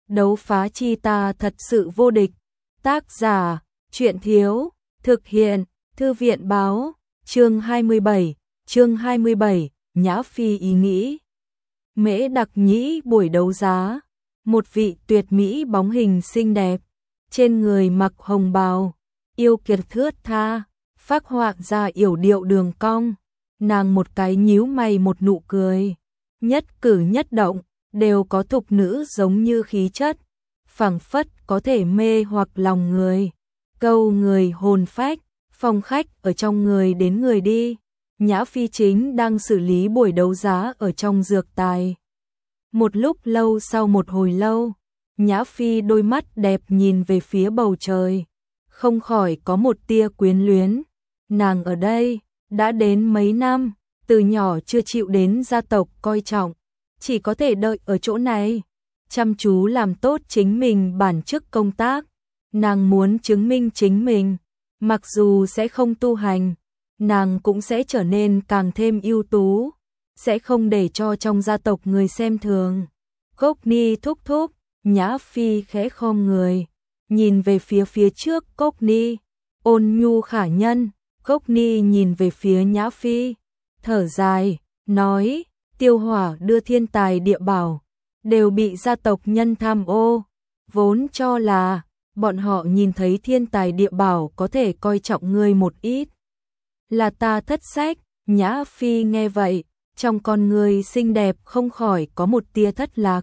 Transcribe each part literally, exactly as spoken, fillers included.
đấu phá chi ta thật sự vô địch. Tác giả, truyện thiếu, thực hiện, thư viện báo, chương hai mươi bảy, chương hai mươi bảy, Nhã Phi ý nghĩ. Mễ Đặc Nhĩ buổi đấu giá, một vị tuyệt mỹ bóng hình xinh đẹp, trên người mặc hồng bào, yêu kiệt thướt tha, phác họa ra yểu điệu đường cong, nàng một cái nhíu mày một nụ cười, nhất cử nhất động đều có thục nữ giống như khí chất, phảng phất có thể mê hoặc lòng người, câu người hồn phách, phong khách ở trong người đến người đi. Nhã Phi chính đang xử lý buổi đấu giá ở trong dược tài. Một lúc lâu sau một hồi lâu, Nhã Phi đôi mắt đẹp nhìn về phía bầu trời, không khỏi có một tia quyến luyến. Nàng ở đây đã đến mấy năm, từ nhỏ chưa chịu đến gia tộc coi trọng, chỉ có thể đợi ở chỗ này, chăm chú làm tốt chính mình bản chức công tác. Nàng muốn chứng minh chính mình, mặc dù sẽ không tu hành, nàng cũng sẽ trở nên càng thêm ưu tú, sẽ không để cho trong gia tộc người xem thường. Cốc Ni thúc thúc, Nhã Phi khẽ khom người, nhìn về phía phía trước Cốc Ni, ôn nhu khả nhân. Cốc Ni nhìn về phía Nhã Phi, thở dài, nói, Tiêu Hỏa đưa thiên tài địa bảo, đều bị gia tộc nhân tham ô, vốn cho là bọn họ nhìn thấy thiên tài địa bảo có thể coi trọng ngươi một ít. Là ta thất sách. Nhã Phi nghe vậy, trong con người xinh đẹp không khỏi có một tia thất lạc.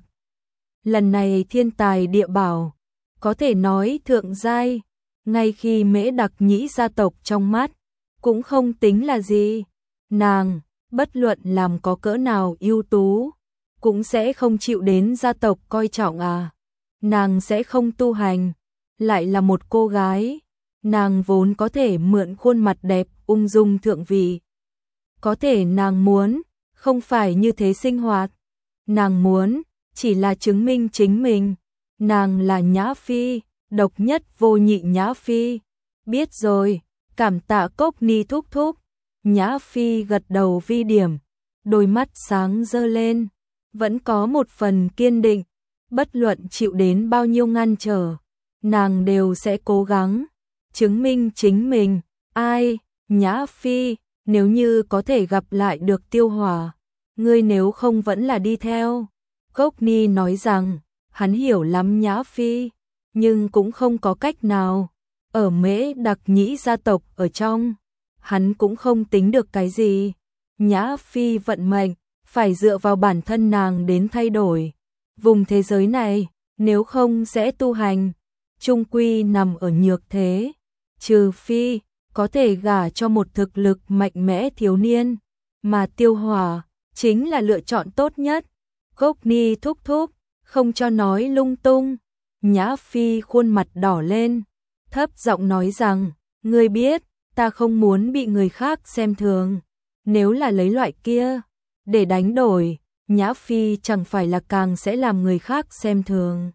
Lần này thiên tài địa bảo, có thể nói thượng giai, ngay khi Mễ Đặc Nhĩ gia tộc trong mắt, cũng không tính là gì. Nàng, bất luận làm có cỡ nào ưu tú, cũng sẽ không chịu đến gia tộc coi trọng à. Nàng sẽ không tu hành, lại là một cô gái, nàng vốn có thể mượn khuôn mặt đẹp ung dung thượng vị. Có thể nàng muốn, không phải như thế sinh hoạt. Nàng muốn, chỉ là chứng minh chính mình. Nàng là Nhã Phi, độc nhất vô nhị Nhã Phi. Biết rồi, cảm tạ Cốc Ni thúc thúc. Nhã Phi gật đầu vi điểm, đôi mắt sáng dơ lên, vẫn có một phần kiên định. Bất luận chịu đến bao nhiêu ngăn trở, nàng đều sẽ cố gắng chứng minh chính mình. Ai, Nhã Phi, nếu như có thể gặp lại được Tiêu Hỏa, ngươi nếu không vẫn là đi theo. Cốc Ni nói rằng, hắn hiểu lắm Nhã Phi, nhưng cũng không có cách nào. Ở Mễ Đặc Nhĩ gia tộc ở trong, hắn cũng không tính được cái gì. Nhã Phi vận mệnh, phải dựa vào bản thân nàng đến thay đổi. Vùng thế giới này, nếu không sẽ tu hành, chung quy nằm ở nhược thế. Trừ phi, có thể gả cho một thực lực mạnh mẽ thiếu niên, mà Tiêu Hỏa chính là lựa chọn tốt nhất. Cốc Ni thúc thúc, không cho nói lung tung. Nhã Phi khuôn mặt đỏ lên, thấp giọng nói rằng, ngươi biết, ta không muốn bị người khác xem thường. Nếu là lấy loại kia, để đánh đổi, Nhã Phi chẳng phải là càng sẽ làm người khác xem thường.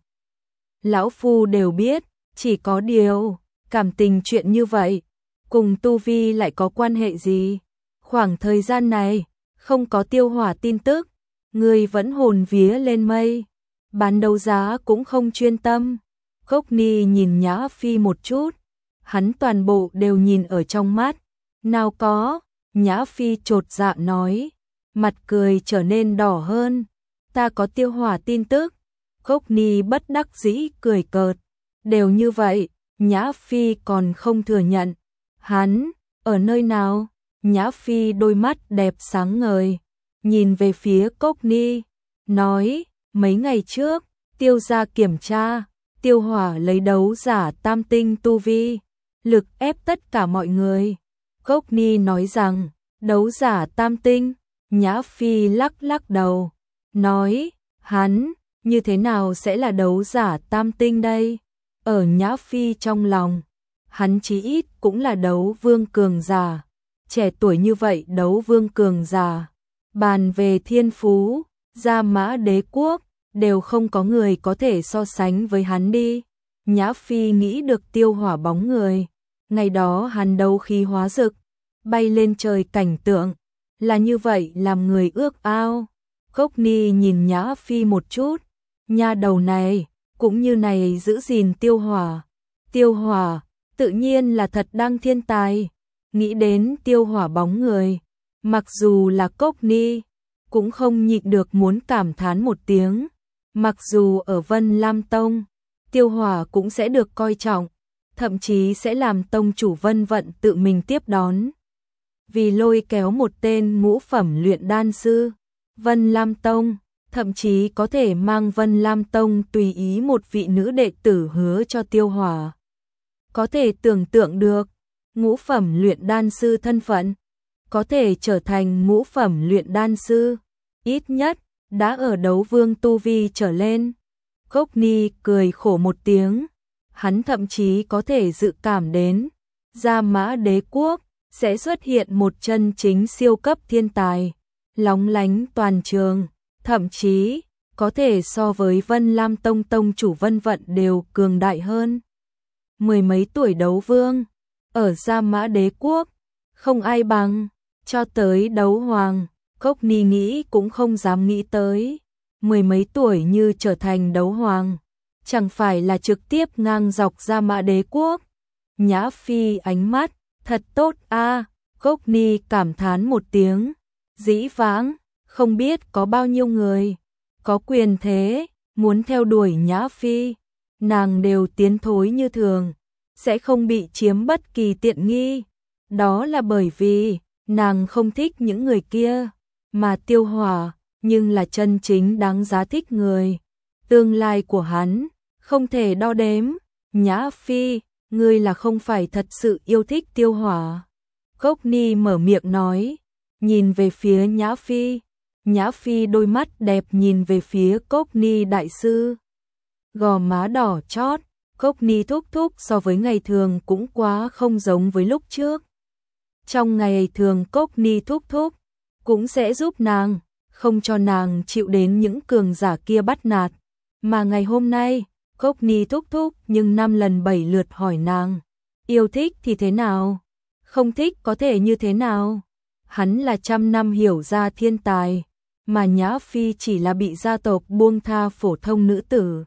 Lão phu đều biết, chỉ có điều, cảm tình chuyện như vậy, cùng tu vi lại có quan hệ gì? Khoảng thời gian này, không có Tiêu Hỏa tin tức, người vẫn hồn vía lên mây, bán đấu giá cũng không chuyên tâm. Cốc Ni nhìn Nhã Phi một chút, hắn toàn bộ đều nhìn ở trong mắt. Nào có, Nhã Phi chột dạ nói, mặt cười trở nên đỏ hơn, ta có Tiêu Hỏa tin tức. Cốc Ni bất đắc dĩ cười cợt, đều như vậy, Nhã Phi còn không thừa nhận. Hắn, ở nơi nào? Nhã Phi đôi mắt đẹp sáng ngời, nhìn về phía Cốc Ni, nói, mấy ngày trước, Tiêu gia kiểm tra, Tiêu Hỏa lấy đấu giả tam tinh tu vi, lực ép tất cả mọi người. Cốc Ni nói rằng, đấu giả tam tinh. Nhã Phi lắc lắc đầu, nói, hắn, như thế nào sẽ là đấu giả tam tinh đây? Ở Nhã Phi trong lòng, hắn chí ít cũng là đấu vương cường giả, trẻ tuổi như vậy đấu vương cường giả. Bàn về thiên phú, Gia Mã Đế quốc, đều không có người có thể so sánh với hắn đi. Nhã Phi nghĩ được Tiêu Hỏa bóng người, ngày đó hắn đấu khí hóa rực, bay lên trời cảnh tượng, là như vậy làm người ước ao. Cốc Ni nhìn Nhã Phi một chút, nha đầu này, cũng như này giữ gìn Tiêu Hỏa. Tiêu Hỏa, tự nhiên là thật đang thiên tài. Nghĩ đến Tiêu Hỏa bóng người, mặc dù là Cốc Ni, cũng không nhịn được muốn cảm thán một tiếng. Mặc dù ở Vân Lam Tông, Tiêu Hỏa cũng sẽ được coi trọng, thậm chí sẽ làm tông chủ Vân Vận tự mình tiếp đón. Vì lôi kéo một tên ngũ phẩm luyện đan sư, Vân Lam Tông, thậm chí có thể mang Vân Lam Tông tùy ý một vị nữ đệ tử hứa cho Tiêu Hỏa. Có thể tưởng tượng được, ngũ phẩm luyện đan sư thân phận, có thể trở thành ngũ phẩm luyện đan sư, ít nhất đã ở đấu vương tu vi trở lên. Cốc Ni cười khổ một tiếng, hắn thậm chí có thể dự cảm đến, Gia Mã Đế Quốc sẽ xuất hiện một chân chính siêu cấp thiên tài, lóng lánh toàn trường, thậm chí có thể so với Vân Lam Tông tông chủ Vân Vận đều cường đại hơn. Mười mấy tuổi đấu vương, ở Gia Mã Đế Quốc, không ai bằng, cho tới đấu hoàng, Cốc Ni nghĩ cũng không dám nghĩ tới. Mười mấy tuổi như trở thành đấu hoàng, chẳng phải là trực tiếp ngang dọc Gia Mã Đế Quốc. Nhã Phi ánh mắt, thật tốt a. À, Cốc Ni cảm thán một tiếng, dĩ vãng, không biết có bao nhiêu người, có quyền thế, muốn theo đuổi Nhã Phi, nàng đều tiến thối như thường, sẽ không bị chiếm bất kỳ tiện nghi. Đó là bởi vì, nàng không thích những người kia, mà Tiêu Hỏa, nhưng là chân chính đáng giá thích người. Tương lai của hắn, không thể đo đếm. Nhã Phi, ngươi là không phải thật sự yêu thích Tiêu Hỏa. Cốc Ni mở miệng nói, nhìn về phía Nhã Phi. Nhã Phi đôi mắt đẹp nhìn về phía Cốc Ni đại sư. Gò má đỏ chót, Cốc Ni thúc thúc so với ngày thường cũng quá không giống với lúc trước. Trong ngày thường Cốc Ni thúc thúc, cũng sẽ giúp nàng, không cho nàng chịu đến những cường giả kia bắt nạt. Mà ngày hôm nay, Cốc Ni thúc thúc nhưng năm lần bảy lượt hỏi nàng, yêu thích thì thế nào? Không thích có thể như thế nào? Hắn là trăm năm hiểu ra thiên tài, mà Nhã Phi chỉ là bị gia tộc buông tha phổ thông nữ tử.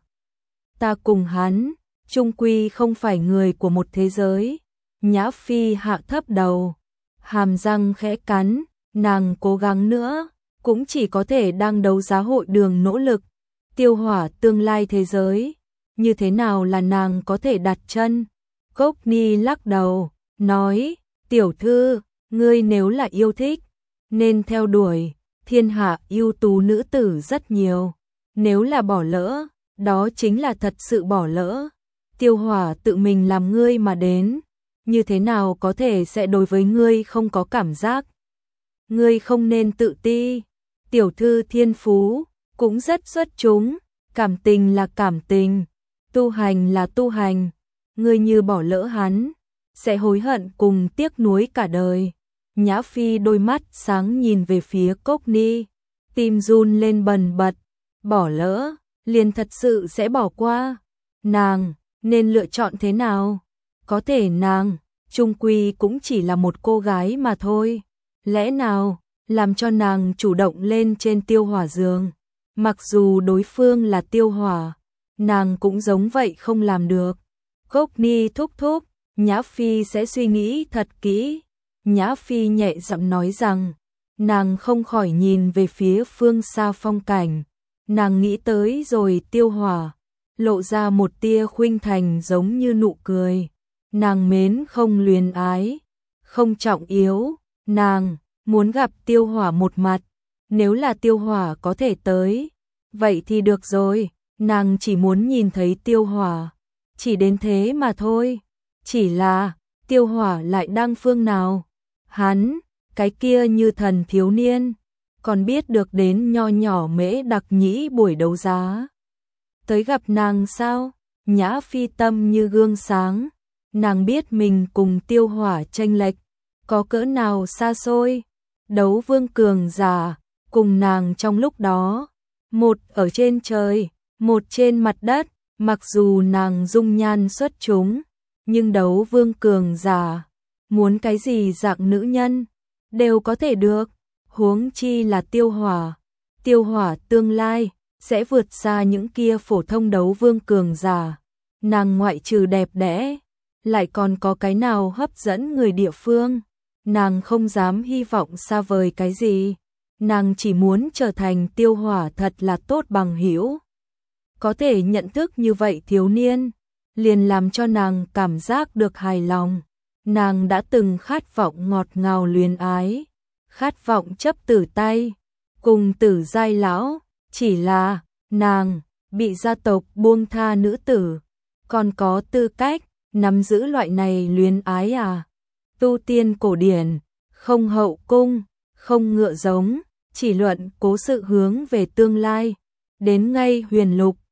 Ta cùng hắn, chung quy không phải người của một thế giới. Nhã Phi hạ thấp đầu, hàm răng khẽ cắn, nàng cố gắng nữa, cũng chỉ có thể đang đấu giá hội đường nỗ lực. Tiêu Hỏa tương lai thế giới, như thế nào là nàng có thể đặt chân? Cốc Ni lắc đầu, nói, tiểu thư, ngươi nếu là yêu thích, nên theo đuổi, thiên hạ ưu tú nữ tử rất nhiều. Nếu là bỏ lỡ, đó chính là thật sự bỏ lỡ. Tiêu Hỏa tự mình làm ngươi mà đến, như thế nào có thể sẽ đối với ngươi không có cảm giác? Ngươi không nên tự ti, tiểu thư thiên phú, cũng rất xuất chúng, cảm tình là cảm tình, tu hành là tu hành, ngươi như bỏ lỡ hắn, sẽ hối hận cùng tiếc nuối cả đời. Nhã Phi đôi mắt sáng nhìn về phía Cốc Ni, tim run lên bần bật, bỏ lỡ, liền thật sự sẽ bỏ qua. Nàng, nên lựa chọn thế nào? Có thể nàng, chung quy cũng chỉ là một cô gái mà thôi. Lẽ nào, làm cho nàng chủ động lên trên Tiêu Hỏa giường? Mặc dù đối phương là Tiêu Hỏa, nàng cũng giống vậy không làm được. Cốc Ni thúc thúc, Nhã Phi sẽ suy nghĩ thật kỹ. Nhã Phi nhẹ giọng nói rằng, nàng không khỏi nhìn về phía phương xa phong cảnh. Nàng nghĩ tới rồi Tiêu Hỏa, lộ ra một tia khuynh thành giống như nụ cười. Nàng mến không luyến ái, không trọng yếu, nàng muốn gặp Tiêu Hỏa một mặt. Nếu là Tiêu Hỏa có thể tới, vậy thì được rồi, nàng chỉ muốn nhìn thấy Tiêu Hỏa, chỉ đến thế mà thôi. Chỉ là, Tiêu Hỏa lại đang phương nào? Hắn, cái kia như thần thiếu niên, còn biết được đến nho nhỏ Mễ Đặc Nhĩ buổi đấu giá. Tới gặp nàng sao? Nhã Phi tâm như gương sáng, nàng biết mình cùng Tiêu Hỏa chênh lệch, có cỡ nào xa xôi. Đấu vương cường giả, cùng nàng trong lúc đó, một ở trên trời, một trên mặt đất, mặc dù nàng dung nhan xuất chúng, nhưng đấu vương cường giả, muốn cái gì dạng nữ nhân, đều có thể được, huống chi là Tiêu Hỏa. Tiêu Hỏa tương lai, sẽ vượt xa những kia phổ thông đấu vương cường giả. Nàng ngoại trừ đẹp đẽ, lại còn có cái nào hấp dẫn người địa phương. Nàng không dám hy vọng xa vời cái gì. Nàng chỉ muốn trở thành Tiêu Hỏa thật là tốt bằng hữu. Có thể nhận thức như vậy thiếu niên, liền làm cho nàng cảm giác được hài lòng. Nàng đã từng khát vọng ngọt ngào luyến ái, khát vọng chấp tử tay, cùng tử giai lão, chỉ là nàng bị gia tộc buông tha nữ tử, còn có tư cách nắm giữ loại này luyến ái à? Tu tiên cổ điển, không hậu cung, không ngựa giống, chỉ luận cố sự hướng về tương lai, đến ngay huyền lục,